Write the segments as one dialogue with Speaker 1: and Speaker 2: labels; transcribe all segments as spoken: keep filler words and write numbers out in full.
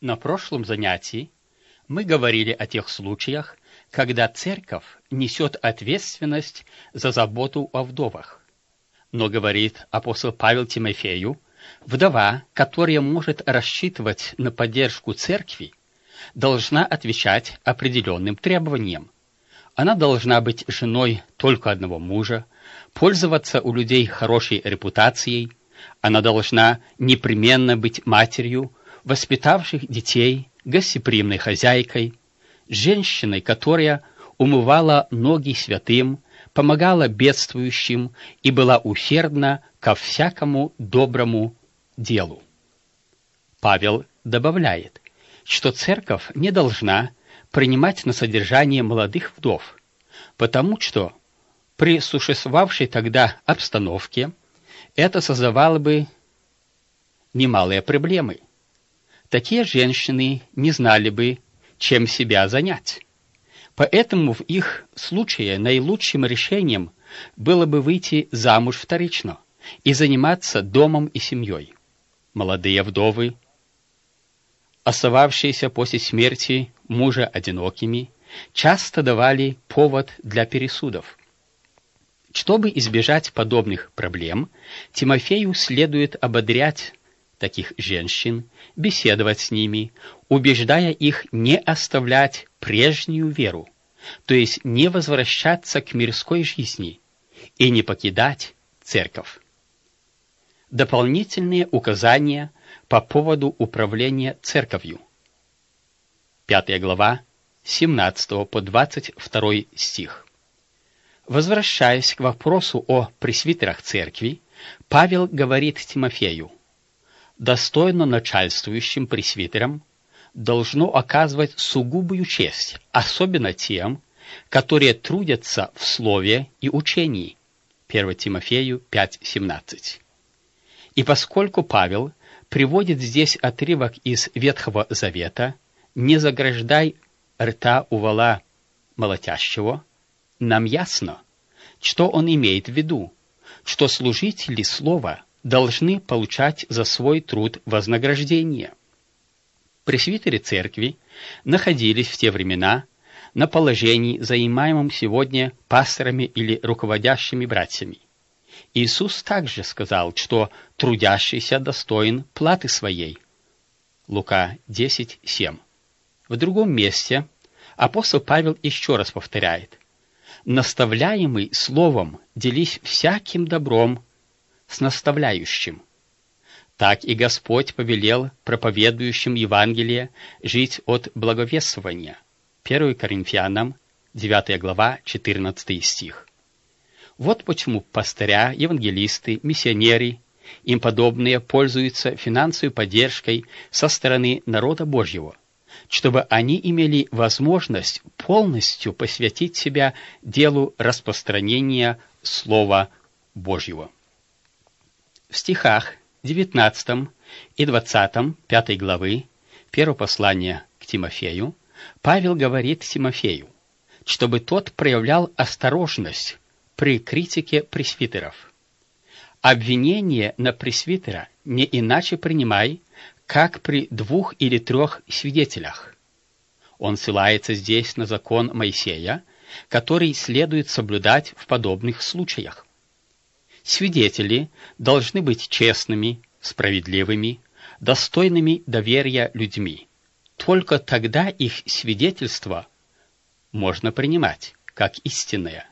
Speaker 1: На прошлом занятии мы говорили о тех случаях, когда церковь несет ответственность за заботу о вдовах. Но, говорит апостол Павел Тимофею, вдова, которая может рассчитывать на поддержку церкви, должна отвечать определенным требованиям. Она должна быть женой только одного мужа, пользоваться у людей хорошей репутацией, она должна непременно быть матерью, воспитавших детей, гостеприимной хозяйкой, женщиной, которая умывала ноги святым, помогала бедствующим и была усердна ко всякому доброму делу. Павел добавляет, что церковь не должна принимать на содержание молодых вдов, потому что при существовавшей тогда обстановке это создавало бы немалые проблемы. Такие женщины не знали бы, чем себя занять. Поэтому в их случае наилучшим решением было бы выйти замуж вторично и заниматься домом и семьей. Молодые вдовы, остававшиеся после смерти мужа одинокими, часто давали повод для пересудов. Чтобы избежать подобных проблем, Тимофею следует ободрять таких женщин, беседовать с ними, убеждая их не оставлять прежнюю веру, то есть не возвращаться к мирской жизни и не покидать церковь. Дополнительные указания по поводу управления церковью. Пятая глава, семнадцатого по двадцать второй стих. Возвращаясь к вопросу о пресвитерах церкви, Павел говорит Тимофею: достойно начальствующим пресвитерам должно оказывать сугубую честь, особенно тем, которые трудятся в слове и учении. первое Тимофею пять семнадцать. И поскольку Павел приводит здесь отрывок из Ветхого Завета «Не заграждай рта у вола молотящего», нам ясно, что он имеет в виду, что служители слова должны получать за свой труд вознаграждение. Пресвитеры церкви находились в те времена на положении, занимаемом сегодня пасторами или руководящими братьями. Иисус также сказал, что трудящийся достоин платы своей. Лука десять семь. В другом месте апостол Павел еще раз повторяет: наставляемый словом делись всяким добром с наставляющим. Так и Господь повелел проповедующим Евангелие жить от благовествования. первое Коринфянам, девятая глава, четырнадцатый стих. Вот почему пастыря, евангелисты, миссионеры, им подобные пользуются финансовой поддержкой со стороны народа Божьего, чтобы они имели возможность полностью посвятить себя делу распространения Слова Божьего. В стихах девятнадцатом и двадцатом пятой главы первого послания к Тимофею Павел говорит Тимофею, чтобы тот проявлял осторожность при критике пресвитеров. Обвинение на пресвитера не иначе принимай, как при двух или трех свидетелях. Он ссылается здесь на закон Моисея, который следует соблюдать в подобных случаях. Свидетели должны быть честными, справедливыми, достойными доверия людьми. Только тогда их свидетельство можно принимать как истинное.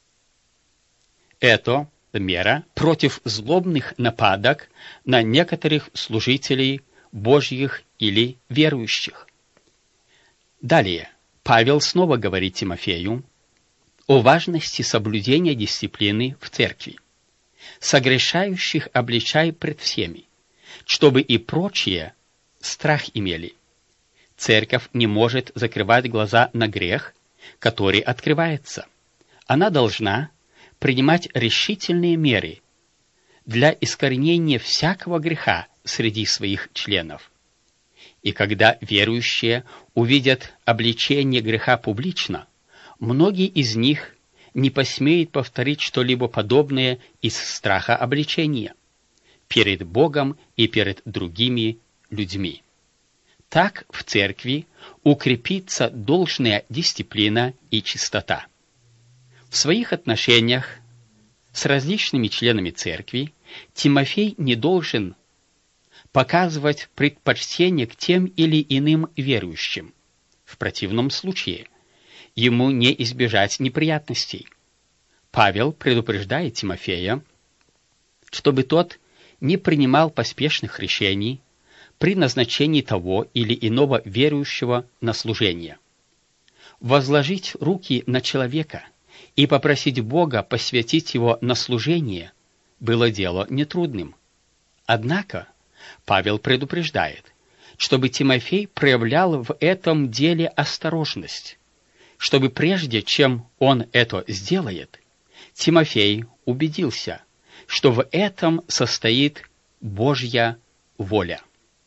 Speaker 1: Это мера против злобных нападок на некоторых служителей Божьих или верующих. Далее Павел снова говорит Тимофею о важности соблюдения дисциплины в церкви. Согрешающих обличай пред всеми, чтобы и прочие страх имели. Церковь не может закрывать глаза на грех, который открывается. Она должна принимать решительные меры для искоренения всякого греха среди своих членов. И когда верующие увидят обличение греха публично, многие из них не посмеют повторить что-либо подобное из страха обличения перед Богом и перед другими людьми. так в церкви укрепится должная дисциплина и чистота. В своих отношениях с различными членами церкви Тимофей не должен показывать предпочтение к тем или иным верующим. В противном случае ему не избежать неприятностей. Павел предупреждает Тимофея, чтобы тот не принимал поспешных решений при назначении того или иного верующего на служение. Возложить руки на человека и попросить Бога посвятить его на служение было дело нетрудным. Однако Павел предупреждает, чтобы Тимофей проявлял в этом деле осторожность, чтобы прежде чем он это сделает, Тимофей убедился, что в этом состоит Божья воля.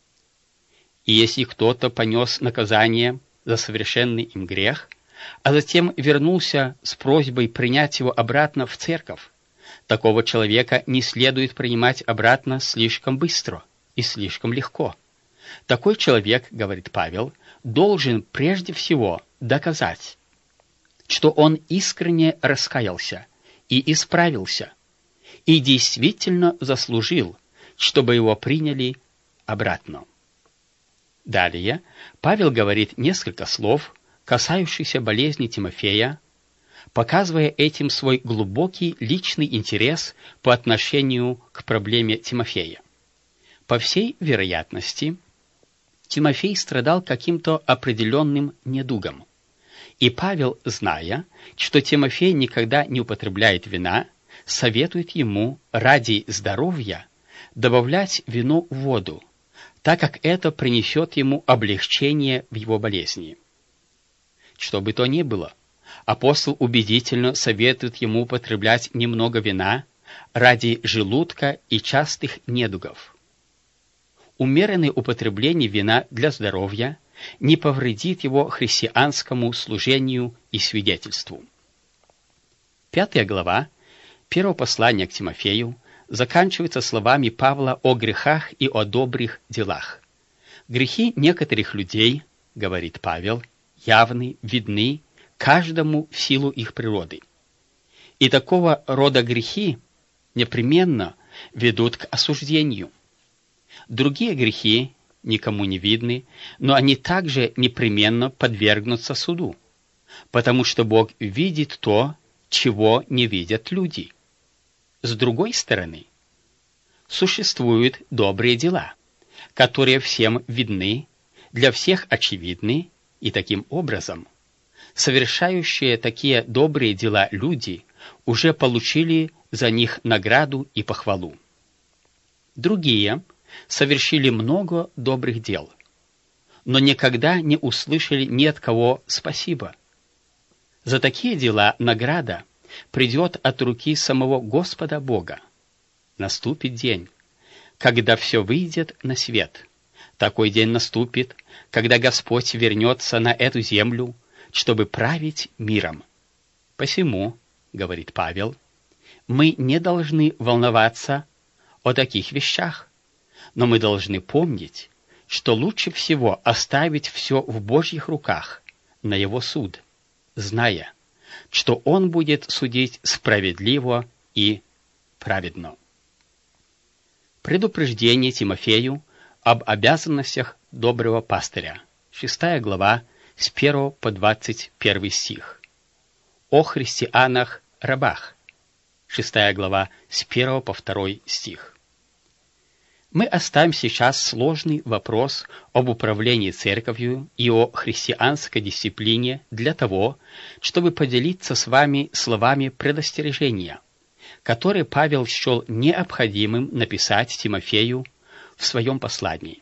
Speaker 1: И если кто-то понес наказание за совершенный им грех, а затем вернулся с просьбой принять его обратно в церковь, такого человека не следует принимать обратно слишком быстро и слишком легко. Такой человек, говорит Павел, должен прежде всего доказать, что он искренне раскаялся и исправился, и действительно заслужил, чтобы его приняли обратно. Далее Павел говорит несколько слов, касающихся болезни Тимофея, показывая этим свой глубокий личный интерес по отношению к проблеме Тимофея. По всей вероятности, Тимофей страдал каким-то определенным недугом. И Павел, зная, что Тимофей никогда не употребляет вина, советует ему ради здоровья добавлять вино в воду, так как это принесет ему облегчение в его болезни. Что бы то ни было, апостол убедительно советует ему употреблять немного вина ради желудка и частых недугов. Умеренное употребление вина для здоровья не повредит его христианскому служению и свидетельству. Пятая глава первого послания к Тимофею заканчивается словами Павла о грехах и о добрых делах. Грехи некоторых людей, говорит Павел, явны, видны каждому в силу их природы. И такого рода грехи непременно ведут к осуждению. Другие грехи никому не видны, но они также непременно подвергнутся суду, потому что Бог видит то, чего не видят люди. С другой стороны, существуют добрые дела, которые всем видны, для всех очевидны, и таким образом совершающие такие добрые дела люди уже получили за них награду и похвалу. Другие совершили много добрых дел, но никогда не услышали ни от кого спасибо. За такие дела награда придет от руки самого Господа Бога. Наступит день, когда все выйдет на свет. Такой день наступит, когда Господь вернется на эту землю, чтобы править миром. Посему, говорит Павел, мы не должны волноваться о таких вещах, но мы должны помнить, что лучше всего оставить все в Божьих руках, на Его суд, зная, что Он будет судить справедливо и праведно. Предупреждение Тимофею об обязанностях доброго пастыря. Шестая глава, с первого по двадцать первый стих. О христианах-рабах. Шестая глава, с первого по второй стих. Мы оставим сейчас сложный вопрос об управлении церковью и о христианской дисциплине для того, чтобы поделиться с вами словами предостережения, которые Павел счел необходимым написать Тимофею в своем послании.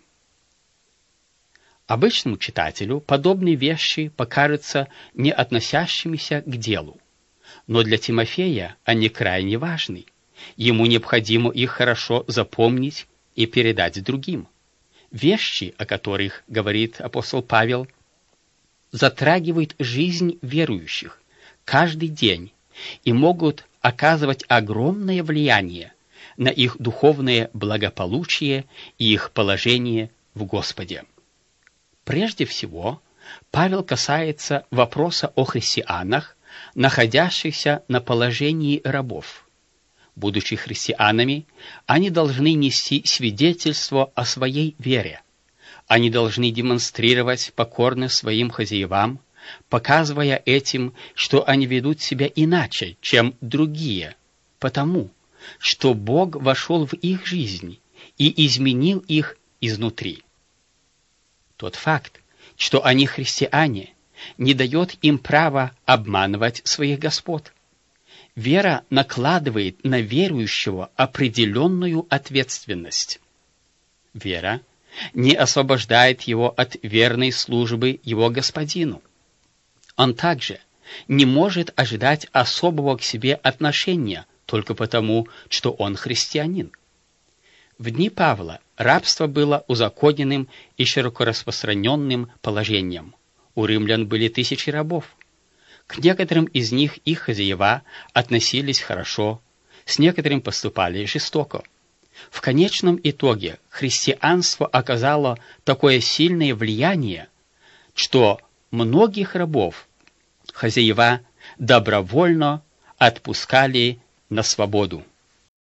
Speaker 1: Обычному читателю подобные вещи покажутся не относящимися к делу, но для Тимофея они крайне важны. Ему необходимо их хорошо запомнить и передать другим. Вещи, о которых говорит апостол Павел, затрагивают жизнь верующих каждый день и могут оказывать огромное влияние на их духовное благополучие и их положение в Господе. Прежде всего, Павел касается вопроса о христианах, находящихся на положении рабов. Будучи христианами, они должны нести свидетельство о своей вере. Они должны демонстрировать покорность своим хозяевам, показывая этим, что они ведут себя иначе, чем другие, потому что Бог вошел в их жизнь и изменил их изнутри. Тот факт, что они христиане, не дает им права обманывать своих господ. Вера накладывает на верующего определенную ответственность. Вера не освобождает его от верной службы его господину. Он также не может ожидать особого к себе отношения только потому, что он христианин. В дни Павла рабство было узаконенным и широко распространенным положением. У римлян были тысячи рабов. К некоторым из них их хозяева относились хорошо, с некоторыми поступали жестоко. В конечном итоге христианство оказало такое сильное влияние, что многих рабов хозяева добровольно отпускали на свободу.